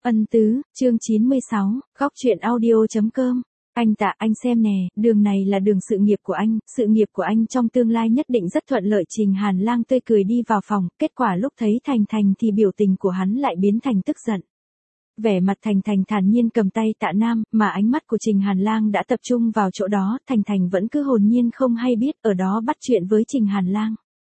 Ân tứ, chương 96, góc truyện audio.com. Anh Tạ, anh xem nè, đường này là đường sự nghiệp của anh, sự nghiệp của anh trong tương lai nhất định rất thuận lợi. Trình Hàn Lang tươi cười đi vào phòng, kết quả lúc thấy Thành Thành thì biểu tình của hắn lại biến thành tức giận. Vẻ mặt Thành Thành thản nhiên cầm tay Tạ Nam, mà ánh mắt của Trình Hàn Lang đã tập trung vào chỗ đó, Thành Thành vẫn cứ hồn nhiên không hay biết ở đó bắt chuyện với Trình Hàn Lang.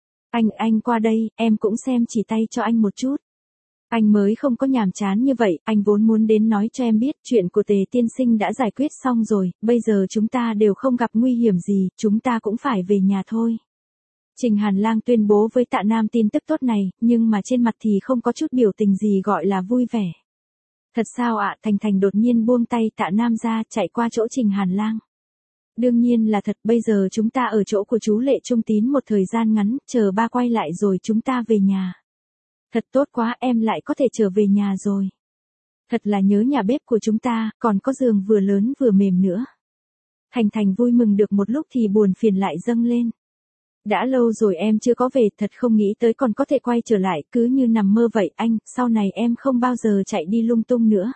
Anh qua đây, em cũng xem chỉ tay cho anh một chút. Anh mới không có nhàm chán như vậy, anh vốn muốn đến nói cho em biết chuyện của Tề tiên sinh đã giải quyết xong rồi, bây giờ chúng ta đều không gặp nguy hiểm gì, chúng ta cũng phải về nhà thôi. Trình Hàn Lang tuyên bố với Tạ Nam tin tức tốt này, nhưng mà trên mặt thì không có chút biểu tình gì gọi là vui vẻ. Thật sao ạ? Thành Thành đột nhiên buông tay Tạ Nam ra, chạy qua chỗ Trình Hàn Lang. Đương nhiên là thật, bây giờ chúng ta ở chỗ của chú Lệ Trung Tín một thời gian ngắn, chờ ba quay lại rồi chúng ta về nhà. Thật tốt quá, em lại có thể trở về nhà rồi. Thật là nhớ nhà bếp của chúng ta, còn có giường vừa lớn vừa mềm nữa. Thành Thành vui mừng được một lúc thì buồn phiền lại dâng lên. Đã lâu rồi em chưa có về, thật không nghĩ tới còn có thể quay trở lại, cứ như nằm mơ vậy anh, sau này em không bao giờ chạy đi lung tung nữa.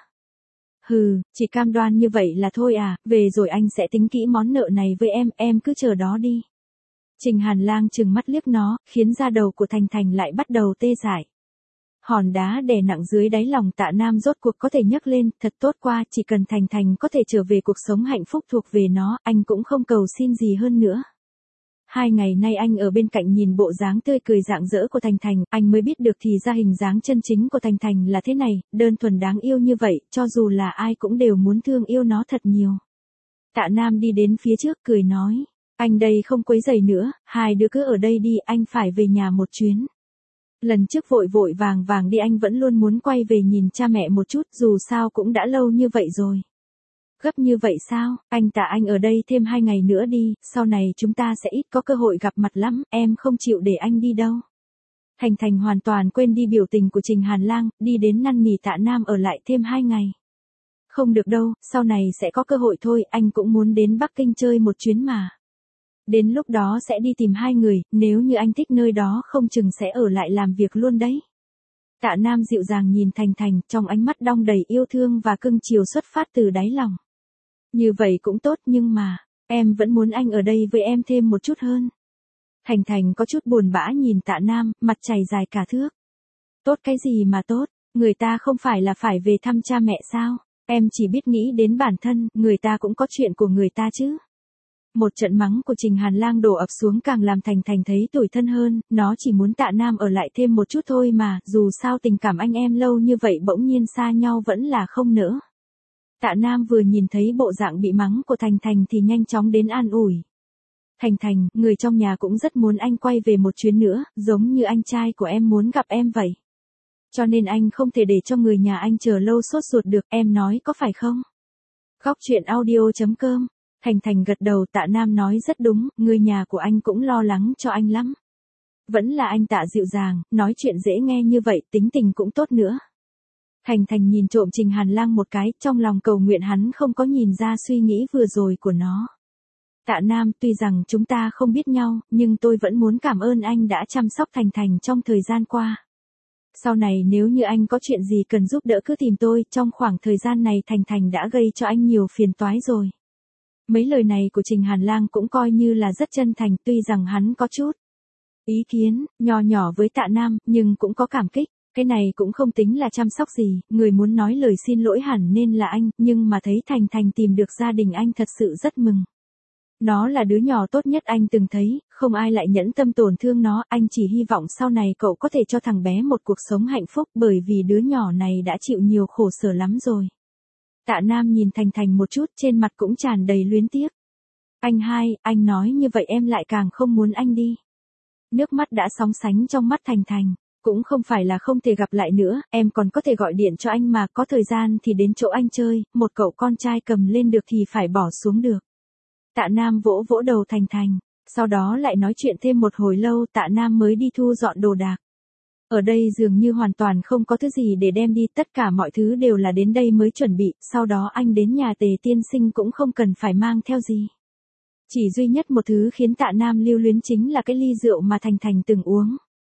Hừ, chỉ cam đoan như vậy là thôi à, về rồi anh sẽ tính kỹ món nợ này với em cứ chờ đó đi. Trình Hàn Lang trừng mắt liếc nó, khiến da đầu của Thành Thành lại bắt đầu tê dại. Hòn đá đè nặng dưới đáy lòng Tạ Nam rốt cuộc có thể nhấc lên, thật tốt qua, chỉ cần Thành Thành có thể trở về cuộc sống hạnh phúc thuộc về nó, anh cũng không cầu xin gì hơn nữa. 2 ngày nay anh ở bên cạnh nhìn bộ dáng tươi cười rạng rỡ của Thành Thành, anh mới biết được thì ra hình dáng chân chính của Thành Thành là thế này, đơn thuần đáng yêu như vậy, cho dù là ai cũng đều muốn thương yêu nó thật nhiều. Tạ Nam đi đến phía trước cười nói, anh đây không quấy rầy nữa, hai đứa cứ ở đây đi, anh phải về nhà một chuyến. Lần trước vội vội vàng vàng đi anh vẫn luôn muốn quay về nhìn cha mẹ một chút, dù sao cũng đã lâu như vậy rồi. Gấp như vậy sao, anh Tạ anh ở đây thêm 2 ngày nữa đi, sau này chúng ta sẽ ít có cơ hội gặp mặt lắm, em không chịu để anh đi đâu. Thành Thành hoàn toàn quên đi biểu tình của Trình Hàn Lang, đi đến năn nỉ Tạ Nam ở lại thêm 2 ngày. Không được đâu, sau này sẽ có cơ hội thôi, anh cũng muốn đến Bắc Kinh chơi một chuyến mà. Đến lúc đó sẽ đi tìm hai người, nếu như anh thích nơi đó không chừng sẽ ở lại làm việc luôn đấy. Tạ Nam dịu dàng nhìn Thành Thành, trong ánh mắt đong đầy yêu thương và cưng chiều xuất phát từ đáy lòng. Như vậy cũng tốt nhưng mà, em vẫn muốn anh ở đây với em thêm một chút hơn. Thành Thành có chút buồn bã nhìn Tạ Nam, mặt chảy dài cả thước. Tốt cái gì mà tốt, người ta không phải là phải về thăm cha mẹ sao, em chỉ biết nghĩ đến bản thân, người ta cũng có chuyện của người ta chứ. Một trận mắng của Trình Hàn Lang đổ ập xuống càng làm Thành Thành thấy tủi thân hơn, nó chỉ muốn Tạ Nam ở lại thêm một chút thôi mà, dù sao tình cảm anh em lâu như vậy bỗng nhiên xa nhau vẫn là không nỡ. Tạ Nam vừa nhìn thấy bộ dạng bị mắng của Thành Thành thì nhanh chóng đến an ủi. Thành Thành, người trong nhà cũng rất muốn anh quay về một chuyến nữa, giống như anh trai của em muốn gặp em vậy. Cho nên anh không thể để cho người nhà anh chờ lâu sốt ruột được, em nói có phải không? Góc truyện audio.com. Thành Thành gật đầu, Tạ Nam nói rất đúng, người nhà của anh cũng lo lắng cho anh lắm. Vẫn là anh Tạ dịu dàng, nói chuyện dễ nghe như vậy, tính tình cũng tốt nữa. Thành Thành nhìn trộm Trình Hàn Lang một cái, trong lòng cầu nguyện hắn không có nhìn ra suy nghĩ vừa rồi của nó. Tạ Nam, tuy rằng chúng ta không biết nhau, nhưng tôi vẫn muốn cảm ơn anh đã chăm sóc Thành Thành trong thời gian qua. Sau này nếu như anh có chuyện gì cần giúp đỡ cứ tìm tôi, trong khoảng thời gian này Thành Thành đã gây cho anh nhiều phiền toái rồi. Mấy lời này của Trình Hàn Lang cũng coi như là rất chân thành, tuy rằng hắn có chút ý kiến, nho nhỏ với Tạ Nam, nhưng cũng có cảm kích, cái này cũng không tính là chăm sóc gì, người muốn nói lời xin lỗi hẳn nên là anh, nhưng mà thấy Thành Thành tìm được gia đình anh thật sự rất mừng. Nó là đứa nhỏ tốt nhất anh từng thấy, không ai lại nhẫn tâm tổn thương nó, anh chỉ hy vọng sau này cậu có thể cho thằng bé một cuộc sống hạnh phúc bởi vì đứa nhỏ này đã chịu nhiều khổ sở lắm rồi. Tạ Nam nhìn Thành Thành một chút, trên mặt cũng tràn đầy luyến tiếc. Anh hai, anh nói như vậy em lại càng không muốn anh đi. Nước mắt đã sóng sánh trong mắt Thành Thành, cũng không phải là không thể gặp lại nữa, em còn có thể gọi điện cho anh mà, có thời gian thì đến chỗ anh chơi, một cậu con trai cầm lên được thì phải bỏ xuống được. Tạ Nam vỗ vỗ đầu Thành Thành, sau đó lại nói chuyện thêm một hồi lâu, Tạ Nam mới đi thu dọn đồ đạc. Ở đây dường như hoàn toàn không có thứ gì để đem đi, tất cả mọi thứ đều là đến đây mới chuẩn bị, sau đó anh đến nhà Tề tiên sinh cũng không cần phải mang theo gì. Chỉ duy nhất một thứ khiến Tạ Nam lưu luyến chính là cái ly rượu mà Thành Thành từng uống.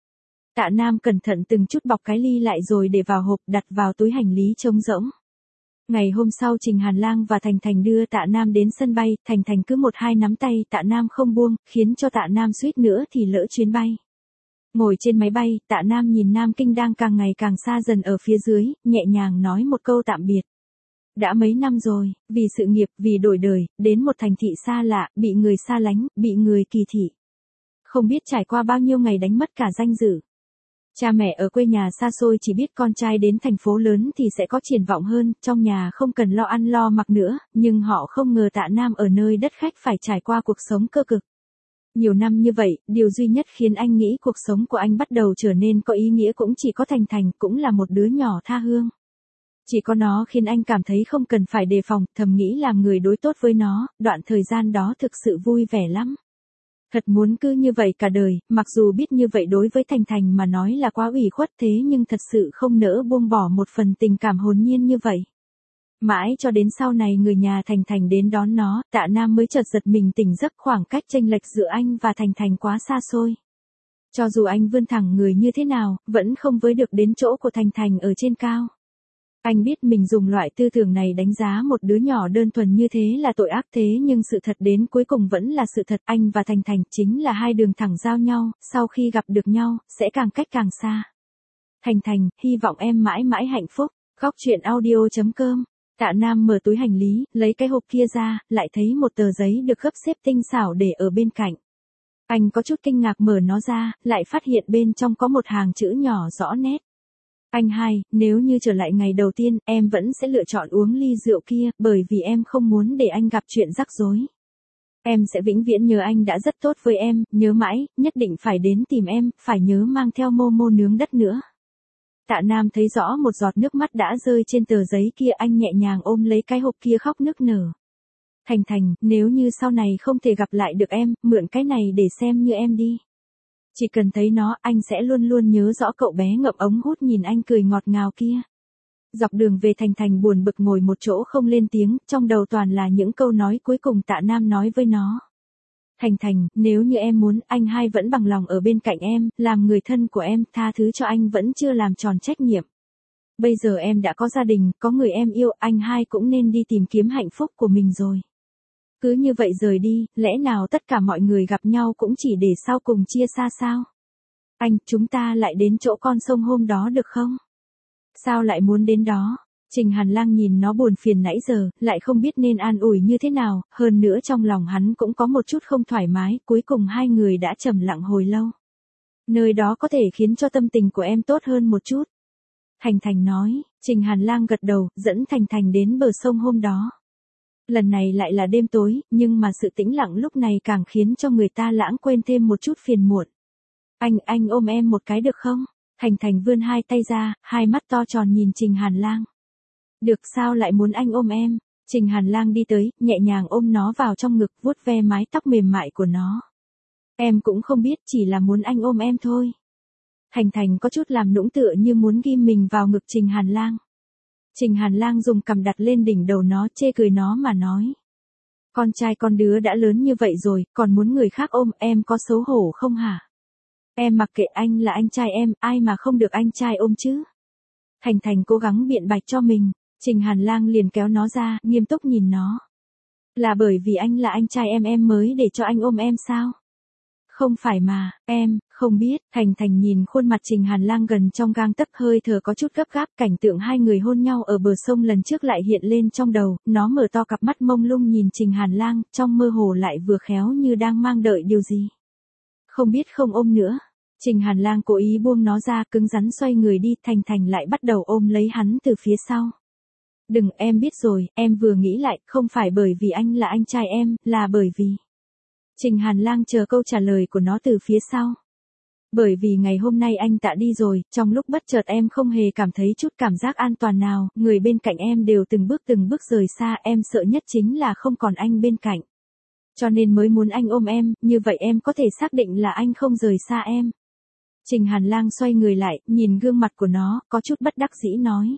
Tạ Nam cẩn thận từng chút bọc cái ly lại rồi để vào hộp đặt vào túi hành lý trống rỗng. Ngày hôm sau Trình Hàn Lang và Thành Thành đưa Tạ Nam đến sân bay, Thành Thành cứ một hai nắm tay Tạ Nam không buông, khiến cho Tạ Nam suýt nữa thì lỡ chuyến bay. Ngồi trên máy bay, Tạ Nam nhìn Nam Kinh đang càng ngày càng xa dần ở phía dưới, nhẹ nhàng nói một câu tạm biệt. Đã mấy năm rồi, vì sự nghiệp, vì đổi đời, đến một thành thị xa lạ, bị người xa lánh, bị người kỳ thị. Không biết trải qua bao nhiêu ngày đánh mất cả danh dự. Cha mẹ ở quê nhà xa xôi chỉ biết con trai đến thành phố lớn thì sẽ có triển vọng hơn, trong nhà không cần lo ăn lo mặc nữa, nhưng họ không ngờ Tạ Nam ở nơi đất khách phải trải qua cuộc sống cơ cực. Nhiều năm như vậy, điều duy nhất khiến anh nghĩ cuộc sống của anh bắt đầu trở nên có ý nghĩa cũng chỉ có Thành Thành, cũng là một đứa nhỏ tha hương. Chỉ có nó khiến anh cảm thấy không cần phải đề phòng, thầm nghĩ làm người đối tốt với nó, đoạn thời gian đó thực sự vui vẻ lắm. Thật muốn cứ như vậy cả đời, mặc dù biết như vậy đối với Thành Thành mà nói là quá ủy khuất thế nhưng thật sự không nỡ buông bỏ một phần tình cảm hồn nhiên như vậy. Mãi cho đến sau này người nhà Thành Thành đến đón nó, Tạ Nam mới chợt giật mình tỉnh giấc, khoảng cách chênh lệch giữa anh và Thành Thành quá xa xôi. Cho dù anh vươn thẳng người như thế nào, vẫn không với được đến chỗ của Thành Thành ở trên cao. Anh biết mình dùng loại tư tưởng này đánh giá một đứa nhỏ đơn thuần như thế là tội ác, thế nhưng sự thật đến cuối cùng vẫn là sự thật, anh và Thành Thành chính là hai đường thẳng giao nhau, sau khi gặp được nhau, sẽ càng cách càng xa. Thành Thành, hy vọng em mãi mãi hạnh phúc. Góc truyện audio.com. Tạ Nam mở túi hành lý, lấy cái hộp kia ra, lại thấy một tờ giấy được gấp xếp tinh xảo để ở bên cạnh. Anh có chút kinh ngạc mở nó ra, lại phát hiện bên trong có một hàng chữ nhỏ rõ nét. Anh hai, nếu như trở lại ngày đầu tiên, em vẫn sẽ lựa chọn uống ly rượu kia, bởi vì em không muốn để anh gặp chuyện rắc rối. Em sẽ vĩnh viễn nhớ anh đã rất tốt với em, nhớ mãi, nhất định phải đến tìm em, phải nhớ mang theo Momo nướng đất nữa. Tạ Nam thấy rõ một giọt nước mắt đã rơi trên tờ giấy kia, anh nhẹ nhàng ôm lấy cái hộp kia khóc nức nở. Thành Thành, nếu như sau này không thể gặp lại được em, mượn cái này để xem như em đi. Chỉ cần thấy nó, anh sẽ luôn luôn nhớ rõ cậu bé ngậm ống hút nhìn anh cười ngọt ngào kia. Dọc đường về Thành Thành buồn bực ngồi một chỗ không lên tiếng, trong đầu toàn là những câu nói cuối cùng Tạ Nam nói với nó. Thành Thành, nếu như em muốn, anh hai vẫn bằng lòng ở bên cạnh em, làm người thân của em, tha thứ cho anh vẫn chưa làm tròn trách nhiệm. Bây giờ em đã có gia đình, có người em yêu, anh hai cũng nên đi tìm kiếm hạnh phúc của mình rồi. Cứ như vậy rời đi, lẽ nào tất cả mọi người gặp nhau cũng chỉ để sau cùng chia xa sao? Anh, chúng ta lại đến chỗ con sông hôm đó được không? Sao lại muốn đến đó? Trình Hàn Lang nhìn nó buồn phiền nãy giờ, lại không biết nên an ủi như thế nào, hơn nữa trong lòng hắn cũng có một chút không thoải mái, cuối cùng hai người đã trầm lặng hồi lâu. Nơi đó có thể khiến cho tâm tình của em tốt hơn một chút. Thành Thành nói, Trình Hàn Lang gật đầu, dẫn Thành Thành đến bờ sông hôm đó. Lần này lại là đêm tối, nhưng mà sự tĩnh lặng lúc này càng khiến cho người ta lãng quên thêm một chút phiền muộn. Anh ôm em một cái được không? Thành Thành vươn hai tay ra, hai mắt to tròn nhìn Trình Hàn Lang. Được, sao lại muốn anh ôm em? Trình Hàn Lang đi tới, nhẹ nhàng ôm nó vào trong ngực, vuốt ve mái tóc mềm mại của nó. Em cũng không biết, chỉ là muốn anh ôm em thôi. Thành Thành có chút làm nũng tựa như muốn ghim mình vào ngực Trình Hàn Lang. Trình Hàn Lang dùng cằm đặt lên đỉnh đầu nó, chê cười nó mà nói. Con trai con đứa đã lớn như vậy rồi, còn muốn người khác ôm, em có xấu hổ không hả? Em mặc kệ, anh là anh trai em, ai mà không được anh trai ôm chứ? Thành Thành cố gắng biện bạch cho mình, Trình Hàn Lang liền kéo nó ra, nghiêm túc nhìn nó. Là bởi vì anh là anh trai em mới để cho anh ôm em sao? Không phải mà, em, không biết. Thành Thành nhìn khuôn mặt Trình Hàn Lang gần trong gang tấc, hơi thở có chút gấp gáp, cảnh tượng hai người hôn nhau ở bờ sông lần trước lại hiện lên trong đầu, nó mở to cặp mắt mông lung nhìn Trình Hàn Lang, trong mơ hồ lại vừa khéo như đang mang đợi điều gì. Không biết không ôm nữa. Trình Hàn Lang cố ý buông nó ra, cứng rắn xoay người đi, Thành Thành lại bắt đầu ôm lấy hắn từ phía sau. Đừng, em biết rồi, em vừa nghĩ lại, không phải bởi vì anh là anh trai em, là bởi vì... Trình Hàn Lang chờ câu trả lời của nó từ phía sau. Bởi vì ngày hôm nay anh Tạ đi rồi, trong lúc bất chợt em không hề cảm thấy chút cảm giác an toàn nào, người bên cạnh em đều từng bước rời xa, em sợ nhất chính là không còn anh bên cạnh. Cho nên mới muốn anh ôm em, như vậy em có thể xác định là anh không rời xa em. Trình Hàn Lang xoay người lại, nhìn gương mặt của nó, có chút bất đắc dĩ nói.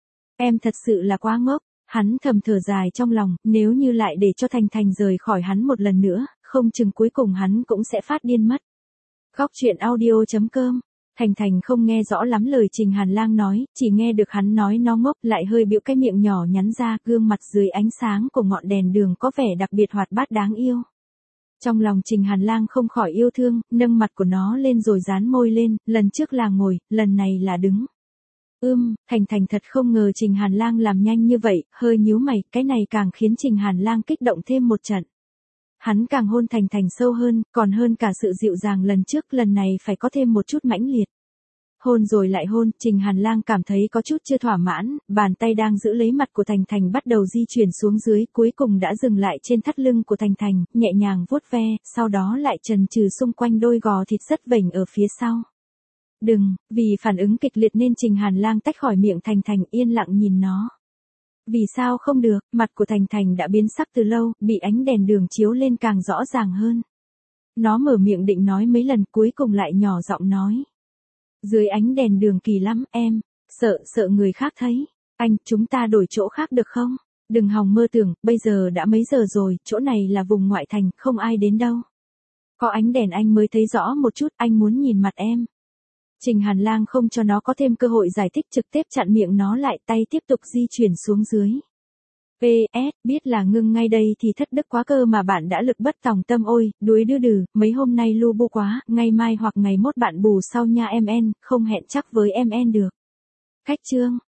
Em thật sự là quá ngốc. Hắn thầm thở dài trong lòng, nếu như lại để cho Thành Thành rời khỏi hắn một lần nữa, không chừng cuối cùng hắn cũng sẽ phát điên mất. Góc truyện audio.com Thành Thành không nghe rõ lắm lời Trình Hàn Lang nói, chỉ nghe được hắn nói nó ngốc, lại hơi bĩu cái miệng nhỏ nhắn ra, gương mặt dưới ánh sáng của ngọn đèn đường có vẻ đặc biệt hoạt bát đáng yêu. Trong lòng Trình Hàn Lang không khỏi yêu thương, nâng mặt của nó lên rồi dán môi lên, lần trước là ngồi, lần này là đứng. Thành Thành thật không ngờ Trình Hàn Lang làm nhanh như vậy, hơi nhíu mày, cái này càng khiến Trình Hàn Lang kích động thêm một trận. Hắn càng hôn Thành Thành sâu hơn, còn hơn cả sự dịu dàng lần trước, lần này phải có thêm một chút mãnh liệt. Hôn rồi lại hôn, Trình Hàn Lang cảm thấy có chút chưa thỏa mãn, bàn tay đang giữ lấy mặt của Thành Thành bắt đầu di chuyển xuống dưới, cuối cùng đã dừng lại trên thắt lưng của Thành Thành, nhẹ nhàng vuốt ve, sau đó lại trần trừ xung quanh đôi gò thịt rất vểnh ở phía sau. Đừng, vì phản ứng kịch liệt nên Trình Hàn Lang tách khỏi miệng Thành Thành, yên lặng nhìn nó. Vì sao không được, mặt của Thành Thành đã biến sắc từ lâu, bị ánh đèn đường chiếu lên càng rõ ràng hơn. Nó mở miệng định nói mấy lần, cuối cùng lại nhỏ giọng nói. Dưới ánh đèn đường kỳ lắm, em, sợ người khác thấy. Anh, chúng ta đổi chỗ khác được không? Đừng hòng mơ tưởng, bây giờ đã mấy giờ rồi, chỗ này là vùng ngoại thành, không ai đến đâu. Có ánh đèn anh mới thấy rõ một chút, anh muốn nhìn mặt em. Trình Hàn Lang không cho nó có thêm cơ hội giải thích, trực tiếp chặn miệng nó lại, tay tiếp tục di chuyển xuống dưới. PS, biết là ngưng ngay đây thì thất đức quá cơ mà bạn đã lực bất tòng tâm, ôi, đuối đư đừ, mấy hôm nay lu bu quá, ngày mai hoặc ngày mốt bạn bù sau nha em en, không hẹn chắc với em en được. Khách chương.